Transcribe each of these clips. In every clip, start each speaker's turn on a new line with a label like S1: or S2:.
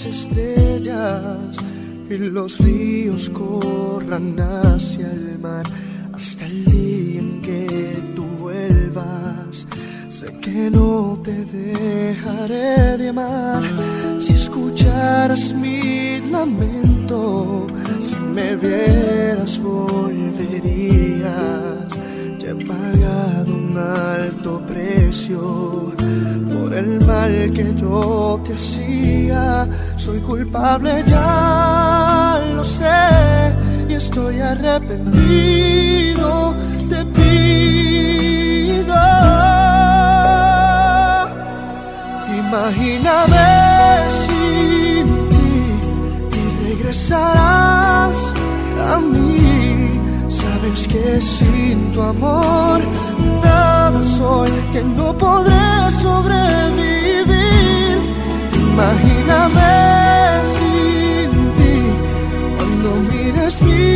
S1: estrellas y los ríos corran hacia el mar hasta el día en que tú vuelvas. Sé que no te dejaré de amar. Si escucharas mi lamento, si me vieras volverías. Ya he pagado un alto precio por el mal que yo te hacía. Soy culpable, ya lo sé, y estoy arrepentido. Te pido, imagíname sin ti y regresarás a mí. Sabes que sin tu amor nada soy, que no podré sobrevivir. Imagíname sin ti cuando mires mi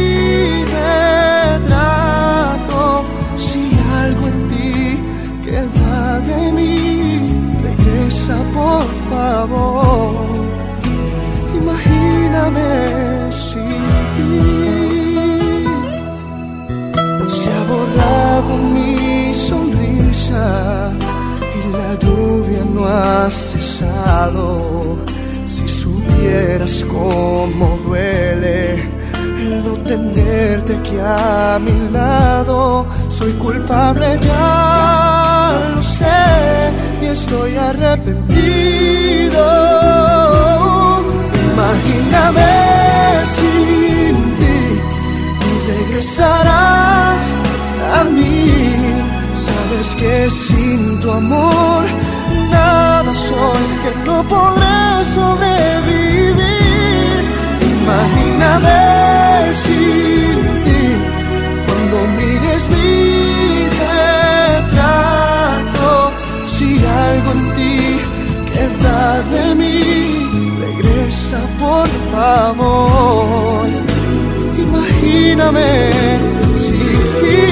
S1: retrato. Si algo en ti queda de mí, regresa por favor. Imagíname sin ti. Se ha borrado mi sonrisa y la lluvia no ha cesado. Si supieras cómo duele el no tenerte aquí a mi lado. Soy culpable, ya lo sé, y estoy arrepentido. Imagíname sin ti y regresarás a mí. Sabes que sin tu amor nada soy, que no podré sobrevivir. Imagíname sin ti cuando mires mi retrato. Si algo en ti queda de mí, regresa por favor. Imagíname sin ti.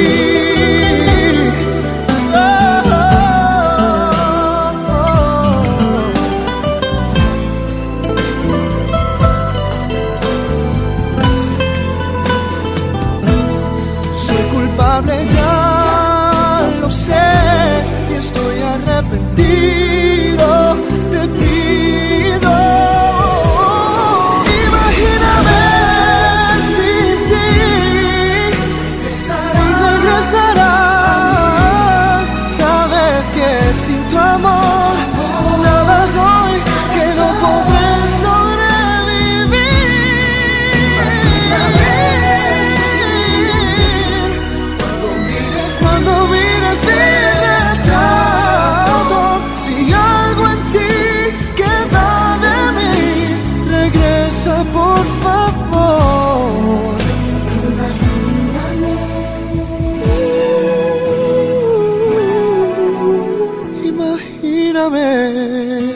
S1: Soy culpable, ya lo sé, y estoy arrepentido. Te pido, imagíname sin ti y regresarás. Sabes que sin tu amor nada soy, que no podré sobrevivir. Cuando mires mi retrato, si algo en ti queda de mí, regresa por favor. Imagíname.